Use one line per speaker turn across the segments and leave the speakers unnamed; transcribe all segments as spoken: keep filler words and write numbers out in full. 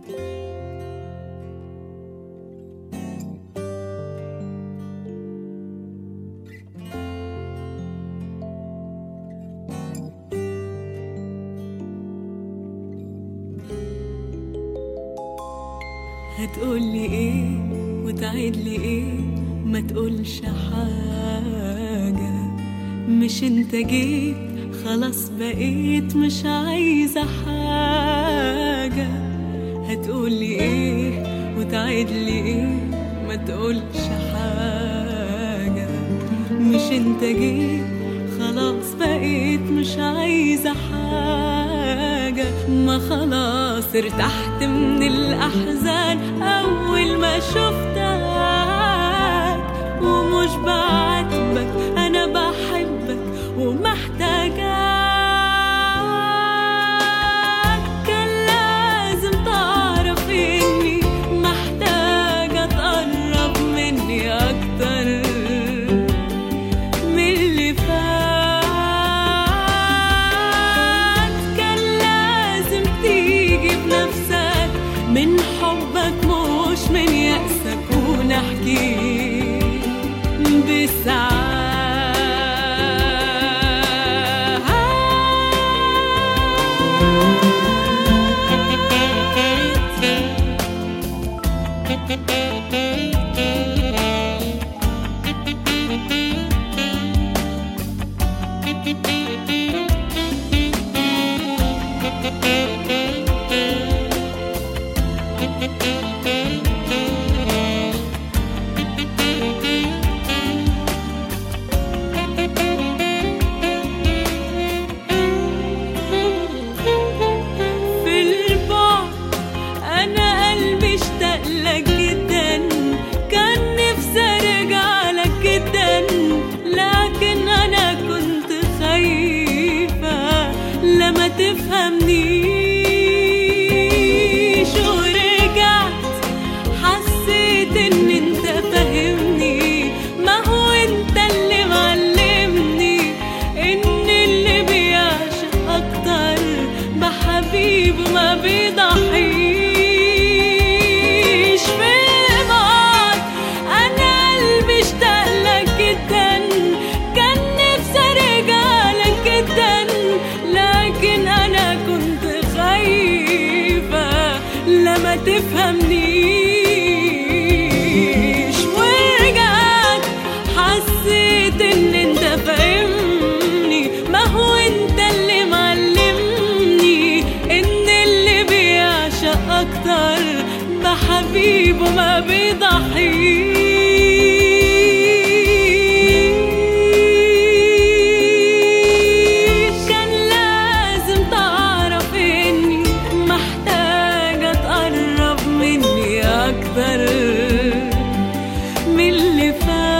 هتقولي ايه وتعيدلي ايه؟ ما تقولش حاجة، مش انت جيت خلاص بقيت مش عايزة حاجة. هتقولي ايه وتعيدلي ايه؟ ما تقولش حاجة، مش انت جيت خلاص بقيت مش عايزة حاجة. ما خلاص ارتحت من الأحزان أول ما شفتك، ومش بعاتبك أنا بحبك ومحتاجاك. كان لازم تعرف إني محتاجة تقرب مني أكتر من اللي فات. كان لازم تيجي بنفسك من حبك مش من يأسك، ونحكي بساعات. تفهمنيش ورجعت حسيت ان انت فاهمني. ما هو انت اللي معلمني ان اللي بيعشق اكتر بحبيبه ما بيضحيش. في بعض انا قلبي اشتاق لك جدا، كان نفسي ارجع لك جدا، لكن انا كنت خايفة لما تفهمنيش. ورجعت حسيت ان انت فاهمني. ما هو انت اللي معلمني ان اللي بيعشق اكتر بحبيبه ما بيضحيش. من اللي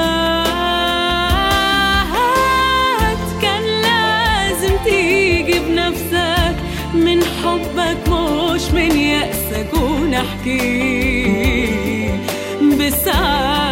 فات كان لازم تيجي بنفسك من حبك مش من يأسك، ونحكي بساعات.